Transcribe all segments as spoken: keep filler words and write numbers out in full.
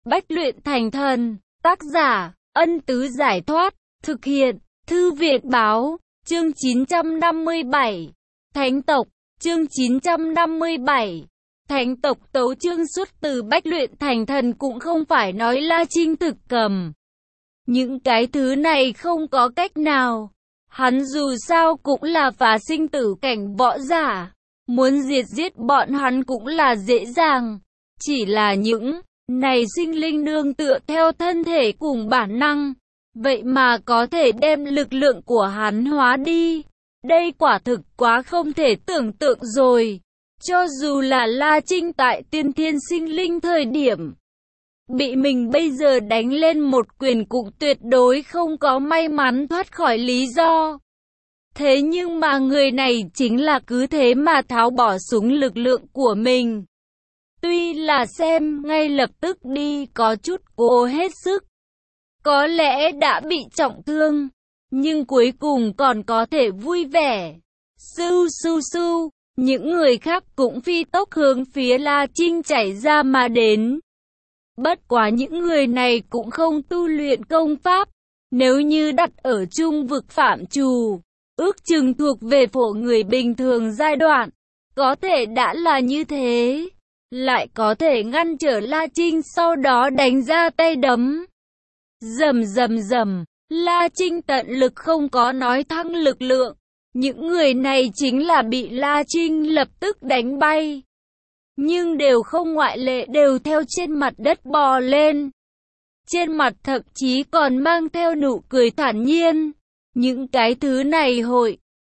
Bách luyện thành thần, tác giả, Ân Tứ Giải Thoát, thực hiện, Thư viện Báo, chương chín trăm năm mươi bảy, Thánh tộc, chương chín trăm năm mươi bảy, Thánh tộc tấu chương xuất từ Bách luyện thành thần cũng không phải nói La Trinh thực cầm. Những cái thứ này không có cách nào, hắn dù sao cũng là phá sinh tử cảnh võ giả, muốn diệt giết bọn hắn cũng là dễ dàng, chỉ là những này sinh linh nương tựa theo thân thể cùng bản năng, vậy mà có thể đem lực lượng của hắn hóa đi. Đây quả thực quá không thể tưởng tượng rồi. Cho dù là La Trinh tại tiên thiên sinh linh thời điểm, bị mình bây giờ đánh lên một quyền cũng tuyệt đối không có may mắn thoát khỏi lý do. Thế nhưng mà người này chính là cứ thế mà tháo bỏ súng lực lượng của mình. Tuy là xem ngay lập tức đi có chút cố hết sức, có lẽ đã bị trọng thương, nhưng cuối cùng còn có thể vui vẻ. Sưu sưu sưu, những người khác cũng phi tốc hướng phía La Trinh chảy ra mà đến. Bất quá những người này cũng không tu luyện công pháp, nếu như đặt ở trung vực phạm trù, ước chừng thuộc về phổ người bình thường giai đoạn, có thể đã là như thế, lại có thể ngăn trở La Trinh sau đó đánh ra tay đấm. Rầm rầm rầm, La Trinh tận lực không có nói thăng lực lượng, những người này chính là bị La Trinh lập tức đánh bay. Nhưng đều không ngoại lệ đều theo trên mặt đất bò lên. Trên mặt thậm chí còn mang theo nụ cười thản nhiên. Những cái thứ này hội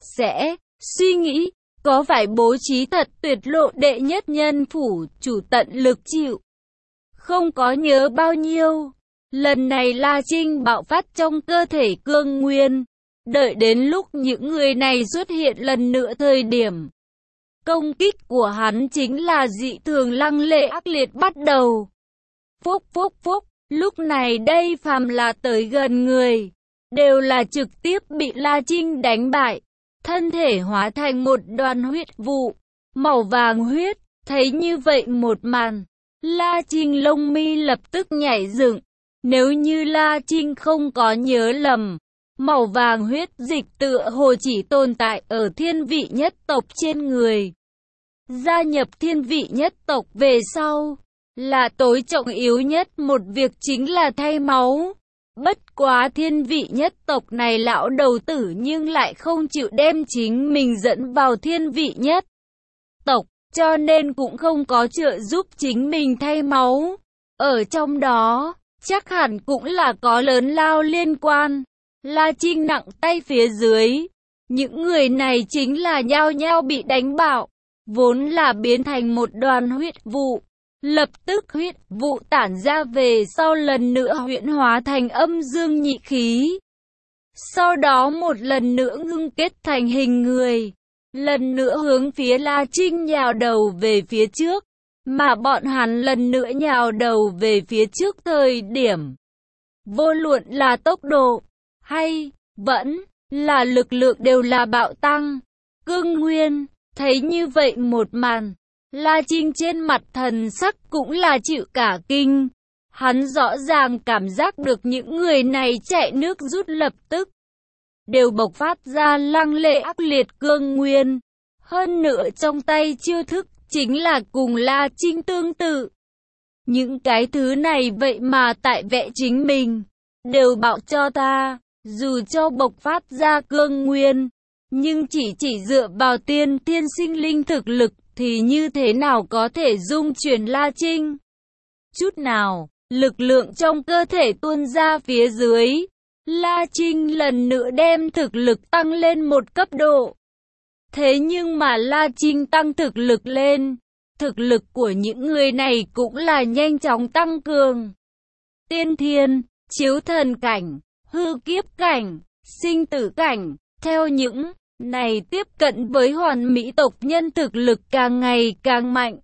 sẽ suy nghĩ, có phải bố trí thật tuyệt lộ đệ nhất nhân phủ chủ tận lực chịu. Không có nhớ bao nhiêu. Lần này La Trinh bạo phát trong cơ thể cương nguyên. Đợi đến lúc những người này xuất hiện lần nữa thời điểm, công kích của hắn chính là dị thường lăng lệ ác liệt bắt đầu. Phúc phúc phúc, lúc này đây phàm là tới gần người, đều là trực tiếp bị La Trinh đánh bại. Thân thể hóa thành một đoàn huyết vụ, màu vàng huyết, thấy như vậy một màn. La Trinh lông mi lập tức nhảy dựng, nếu như La Trinh không có nhớ lầm, màu vàng huyết dịch tựa hồ chỉ tồn tại ở thiên vị nhất tộc trên người. Gia nhập thiên vị nhất tộc về sau, là tối trọng yếu nhất một việc chính là thay máu. Bất quá thiên vị nhất tộc này lão đầu tử nhưng lại không chịu đem chính mình dẫn vào thiên vị nhất tộc, cho nên cũng không có trợ giúp chính mình thay máu. Ở trong đó, chắc hẳn cũng là có lớn lao liên quan. La Trinh nặng tay phía dưới, những người này chính là nhao nhao bị đánh bạo, vốn là biến thành một đoàn huyết vụ. Lập tức huyết vụ tản ra về sau lần nữa huyễn hóa thành âm dương nhị khí. Sau đó một lần nữa ngưng kết thành hình người, lần nữa hướng phía La Trinh nhào đầu về phía trước, mà bọn hắn lần nữa nhào đầu về phía trước thời điểm. Vô luận là tốc độ, hay vẫn là lực lượng đều là bạo tăng. Cương Nguyên, thấy như vậy một màn, La Trinh trên mặt thần sắc cũng là chịu cả kinh. Hắn rõ ràng cảm giác được những người này chạy nước rút lập tức đều bộc phát ra lăng lệ ác liệt cương nguyên. Hơn nữa trong tay chiêu thức chính là cùng La Trinh tương tự. Những cái thứ này vậy mà tại vẽ chính mình, đều bảo cho ta, dù cho bộc phát ra cương nguyên, nhưng chỉ chỉ dựa vào tiên thiên sinh linh thực lực thì như thế nào có thể dung chuyển La Trinh? Chút nào, lực lượng trong cơ thể tuôn ra phía dưới. La Trinh lần nữa đem thực lực tăng lên một cấp độ. Thế nhưng mà La Trinh tăng thực lực lên, thực lực của những người này cũng là nhanh chóng tăng cường. Tiên thiên, chiếu thần cảnh, hư kiếp cảnh, sinh tử cảnh, theo những này tiếp cận với hoàn mỹ tộc nhân thực lực càng ngày càng mạnh.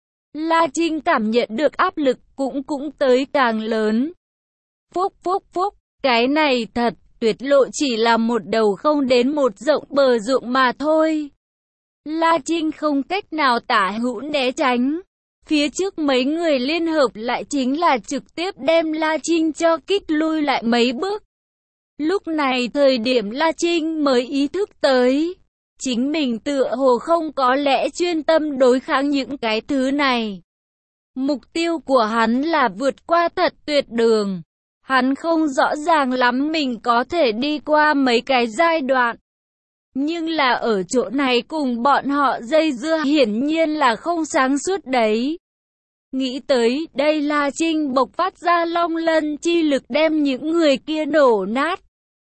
La Trinh cảm nhận được áp lực cũng cũng tới càng lớn. Phúc phúc phúc, cái này thật, tuyệt lộ chỉ là một đầu không đến một rộng bờ ruộng mà thôi. La Trinh không cách nào tả hữu né tránh. Phía trước mấy người liên hợp lại chính là trực tiếp đem La Trinh cho kích lui lại mấy bước. Lúc này thời điểm La Trinh mới ý thức tới, chính mình tựa hồ không có lẽ chuyên tâm đối kháng những cái thứ này. Mục tiêu của hắn là vượt qua thật tuyệt đường. Hắn không rõ ràng lắm mình có thể đi qua mấy cái giai đoạn. Nhưng là ở chỗ này cùng bọn họ dây dưa hiển nhiên là không sáng suốt đấy. Nghĩ tới đây La Trinh bộc phát ra long lân chi lực đem những người kia nổ nát.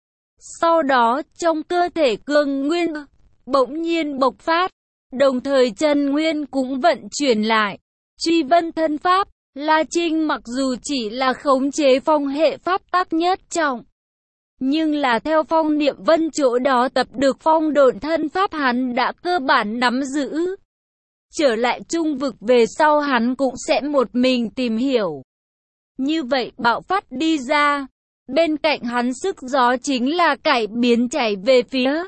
Sau đó trong cơ thể cương nguyên bỗng nhiên bộc phát, đồng thời chân nguyên cũng vận chuyển lại. Truy vân thân pháp, La Trinh mặc dù chỉ là khống chế phong hệ pháp tắc nhất trọng, nhưng là theo phong niệm vân chỗ đó tập được phong độn thân pháp hắn đã cơ bản nắm giữ. Trở lại trung vực về sau hắn cũng sẽ một mình tìm hiểu. Như vậy bạo phát đi ra, bên cạnh hắn sức gió chính là cải biến chảy về phía.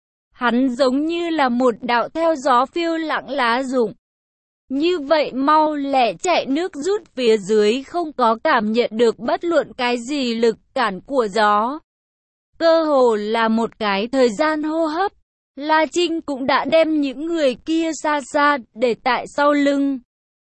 Hắn giống như là một đạo theo gió phiêu lặng lá rụng. Như vậy mau lẹ chạy nước rút phía dưới không có cảm nhận được bất luận cái gì lực cản của gió. Cơ hồ là một cái thời gian hô hấp, La Trinh cũng đã đem những người kia xa xa để tại sau lưng.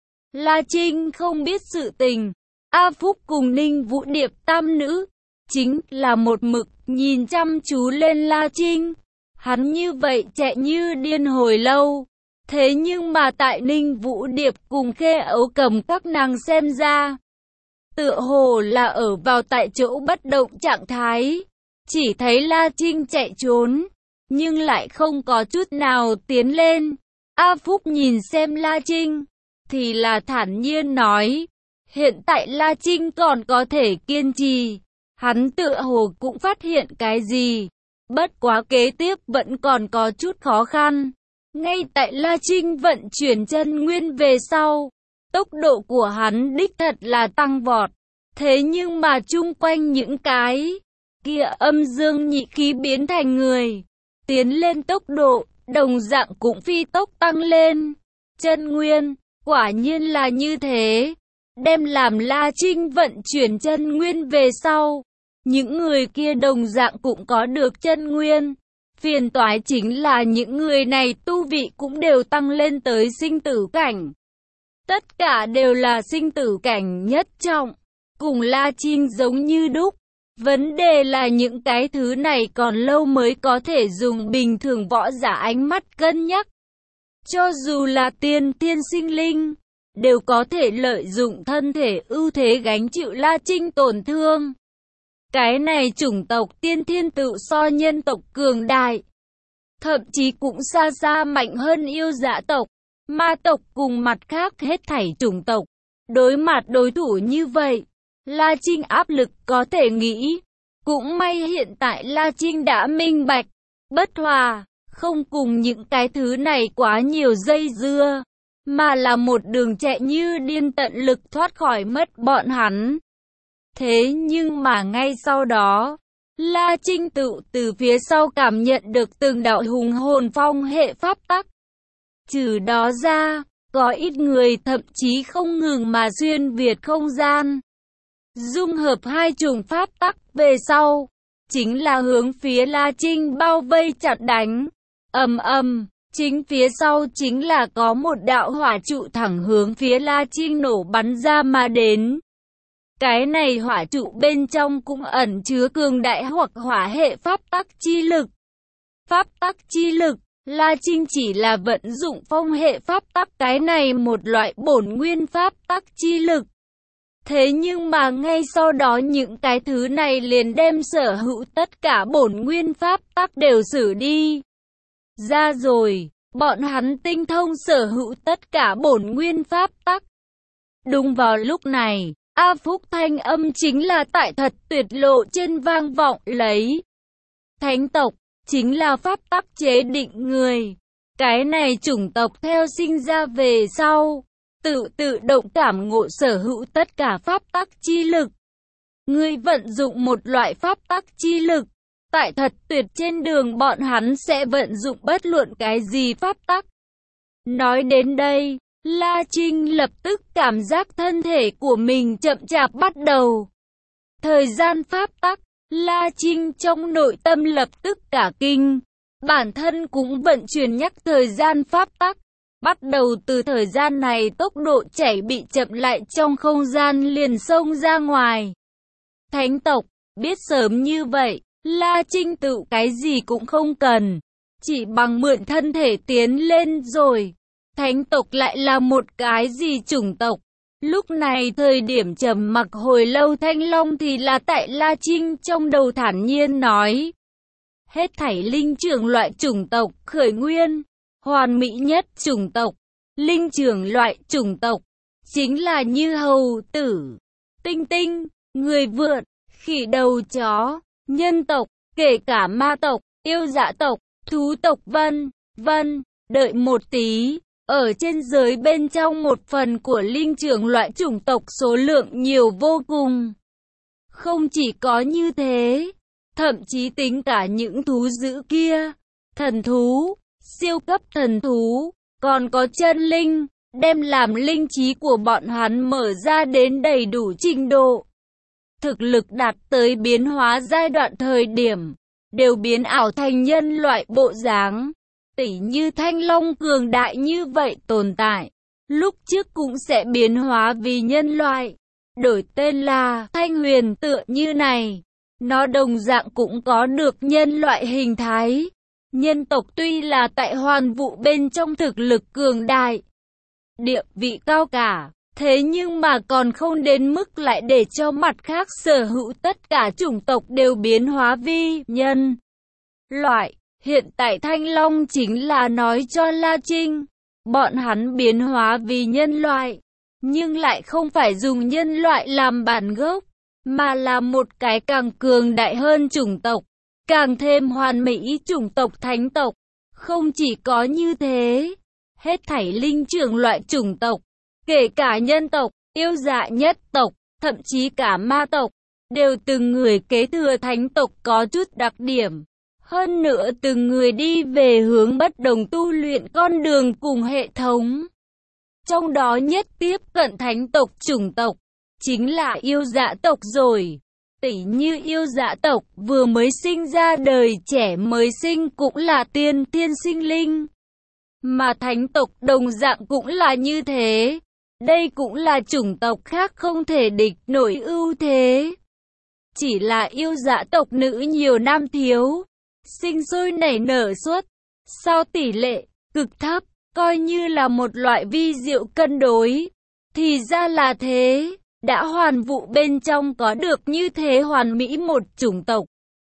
La Trinh không biết sự tình, A Phúc cùng Ninh Vũ Điệp tam nữ, chính là một mực nhìn chăm chú lên La Trinh. Hắn như vậy chạy như điên hồi lâu. Thế nhưng mà tại Ninh Vũ Điệp cùng Khê Ấu Cầm các nàng xem ra, tựa hồ là ở vào tại chỗ bất động trạng thái. Chỉ thấy La Trinh chạy trốn, nhưng lại không có chút nào tiến lên. A Phúc nhìn xem La Trinh, thì là thản nhiên nói, hiện tại La Trinh còn có thể kiên trì. Hắn tựa hồ cũng phát hiện cái gì, bất quá kế tiếp vẫn còn có chút khó khăn. Ngay tại La Trinh vận chuyển chân nguyên về sau, tốc độ của hắn đích thật là tăng vọt. Thế nhưng mà chung quanh những cái kia âm dương nhị khí biến thành người, tiến lên tốc độ, đồng dạng cũng phi tốc tăng lên. Chân nguyên, quả nhiên là như thế. Đem làm La Trinh vận chuyển chân nguyên về sau, những người kia đồng dạng cũng có được chân nguyên. Phiền toái chính là những người này tu vị cũng đều tăng lên tới sinh tử cảnh. Tất cả đều là sinh tử cảnh nhất trọng, cùng La Trinh giống như đúc. Vấn đề là những cái thứ này còn lâu mới có thể dùng bình thường võ giả ánh mắt cân nhắc. Cho dù là tiên thiên sinh linh, đều có thể lợi dụng thân thể ưu thế gánh chịu La Trinh tổn thương. Cái này chủng tộc tiên thiên tự so nhân tộc cường đại, thậm chí cũng xa xa mạnh hơn yêu dã tộc, ma tộc cùng mặt khác hết thảy chủng tộc. Đối mặt đối thủ như vậy, La Trinh áp lực có thể nghĩ. Cũng may hiện tại La Trinh đã minh bạch, bất hòa, không cùng những cái thứ này quá nhiều dây dưa, mà là một đường chạy như điên tận lực thoát khỏi mất bọn hắn. Thế nhưng mà ngay sau đó, La Trinh tự từ phía sau cảm nhận được từng đạo hùng hồn phong hệ pháp tắc. Trừ đó ra, có ít người thậm chí không ngừng mà xuyên việt không gian. Dung hợp hai chủng pháp tắc về sau, chính là hướng phía La Trinh bao vây chặt đánh. Ầm ầm, chính phía sau chính là có một đạo hỏa trụ thẳng hướng phía La Trinh nổ bắn ra mà đến. Cái này hỏa trụ bên trong cũng ẩn chứa cường đại hoặc hỏa hệ pháp tắc chi lực. Pháp tắc chi lực, La Trinh chỉ là vận dụng phong hệ pháp tắc cái này một loại bổn nguyên pháp tắc chi lực. Thế nhưng mà ngay sau đó những cái thứ này liền đem sở hữu tất cả bổn nguyên pháp tắc đều xử đi ra rồi, bọn hắn tinh thông sở hữu tất cả bổn nguyên pháp tắc. Đúng vào lúc này, A Phúc thanh âm chính là tại thật tuyệt lộ trên vang vọng lấy. Thánh tộc, chính là pháp tắc chế định người. Cái này chủng tộc theo sinh ra về sau, tự tự động cảm ngộ sở hữu tất cả pháp tắc chi lực. Người vận dụng một loại pháp tắc chi lực, tại thật tuyệt trên đường bọn hắn sẽ vận dụng bất luận cái gì pháp tắc. Nói đến đây, La Trinh lập tức cảm giác thân thể của mình chậm chạp bắt đầu. Thời gian pháp tắc, La Trinh trong nội tâm lập tức cả kinh. Bản thân cũng vận chuyển nhắc thời gian pháp tắc. Bắt đầu từ thời gian này tốc độ chảy bị chậm lại trong không gian liền xông ra ngoài. Thánh tộc, biết sớm như vậy, La Trinh tự cái gì cũng không cần. Chỉ bằng mượn thân thể tiến lên rồi. Thánh tộc lại là một cái gì chủng tộc? Lúc này thời điểm trầm mặc hồi lâu Thanh Long thì là tại La Trinh trong đầu thản nhiên nói. Hết thảy linh trưởng loại chủng tộc khởi nguyên, hoàn mỹ nhất chủng tộc, linh trưởng loại chủng tộc, chính là như hầu tử, tinh tinh, người vượn, khỉ đầu chó, nhân tộc, kể cả ma tộc, yêu dã tộc, thú tộc vân, vân, đợi một tí. Ở trên giới bên trong một phần của linh trưởng loại chủng tộc số lượng nhiều vô cùng. Không chỉ có như thế, thậm chí tính cả những thú dữ kia, thần thú, siêu cấp thần thú, còn có chân linh, đem làm linh trí của bọn hắn mở ra đến đầy đủ trình độ. Thực lực đạt tới biến hóa giai đoạn thời điểm, đều biến ảo thành nhân loại bộ dáng. Tỉ như Thanh Long cường đại như vậy tồn tại, lúc trước cũng sẽ biến hóa vì nhân loại, đổi tên là Thanh Huyền tựa như này. Nó đồng dạng cũng có được nhân loại hình thái. Nhân tộc tuy là tại hoàn vũ bên trong thực lực cường đại, địa vị cao cả, thế nhưng mà còn không đến mức lại để cho mặt khác sở hữu tất cả chủng tộc đều biến hóa vi nhân loại. Hiện tại Thanh Long chính là nói cho La Trinh, bọn hắn biến hóa vì nhân loại, nhưng lại không phải dùng nhân loại làm bản gốc, mà là một cái càng cường đại hơn chủng tộc, càng thêm hoàn mỹ chủng tộc thánh tộc. Không chỉ có như thế, hết thảy linh trưởng loại chủng tộc, kể cả nhân tộc, yêu dạ nhất tộc, thậm chí cả ma tộc, đều từng người kế thừa thánh tộc có chút đặc điểm. Hơn nữa từng người đi về hướng bất đồng tu luyện con đường cùng hệ thống. Trong đó nhất tiếp cận thánh tộc chủng tộc, chính là yêu dã tộc rồi. Tỉ như yêu dã tộc vừa mới sinh ra đời trẻ mới sinh cũng là tiên thiên sinh linh. Mà thánh tộc đồng dạng cũng là như thế. Đây cũng là chủng tộc khác không thể địch nổi ưu thế. Chỉ là yêu dã tộc nữ nhiều nam thiếu. Sinh sôi nảy nở suốt, sau tỷ lệ cực thấp, coi như là một loại vi diệu cân đối. Thì ra là thế, đã hoàn vũ bên trong có được như thế hoàn mỹ một chủng tộc.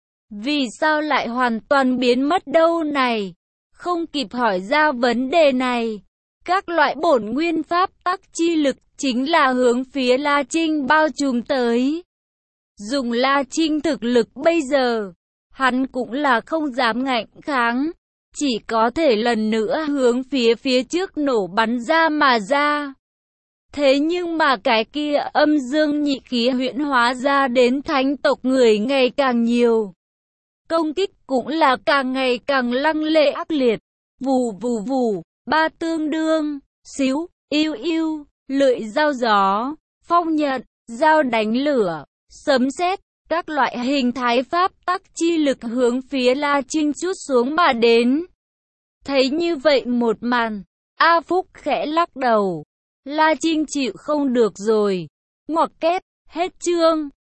Vì sao lại hoàn toàn biến mất đâu này? Không kịp hỏi ra vấn đề này. Các loại bổn nguyên pháp tắc chi lực chính là hướng phía La Trinh bao trùm tới. Dùng La Trinh thực lực bây giờ, hắn cũng là không dám ngạnh kháng, chỉ có thể lần nữa hướng phía phía trước nổ bắn ra mà ra. Thế nhưng mà cái kia âm dương nhị khí huyễn hóa ra đến thánh tộc người ngày càng nhiều. Công kích cũng là càng ngày càng lăng lệ ác liệt, vù vù vù, ba tương đương, xíu, yêu yêu, lưỡi dao gió, phong nhận, dao đánh lửa, sấm sét. Các loại hình thái pháp tắc chi lực hướng phía La Trinh chút xuống mà đến. Thấy như vậy một màn, A Phúc khẽ lắc đầu. La Trinh chịu không được rồi. Ngoặc kép, hết chương.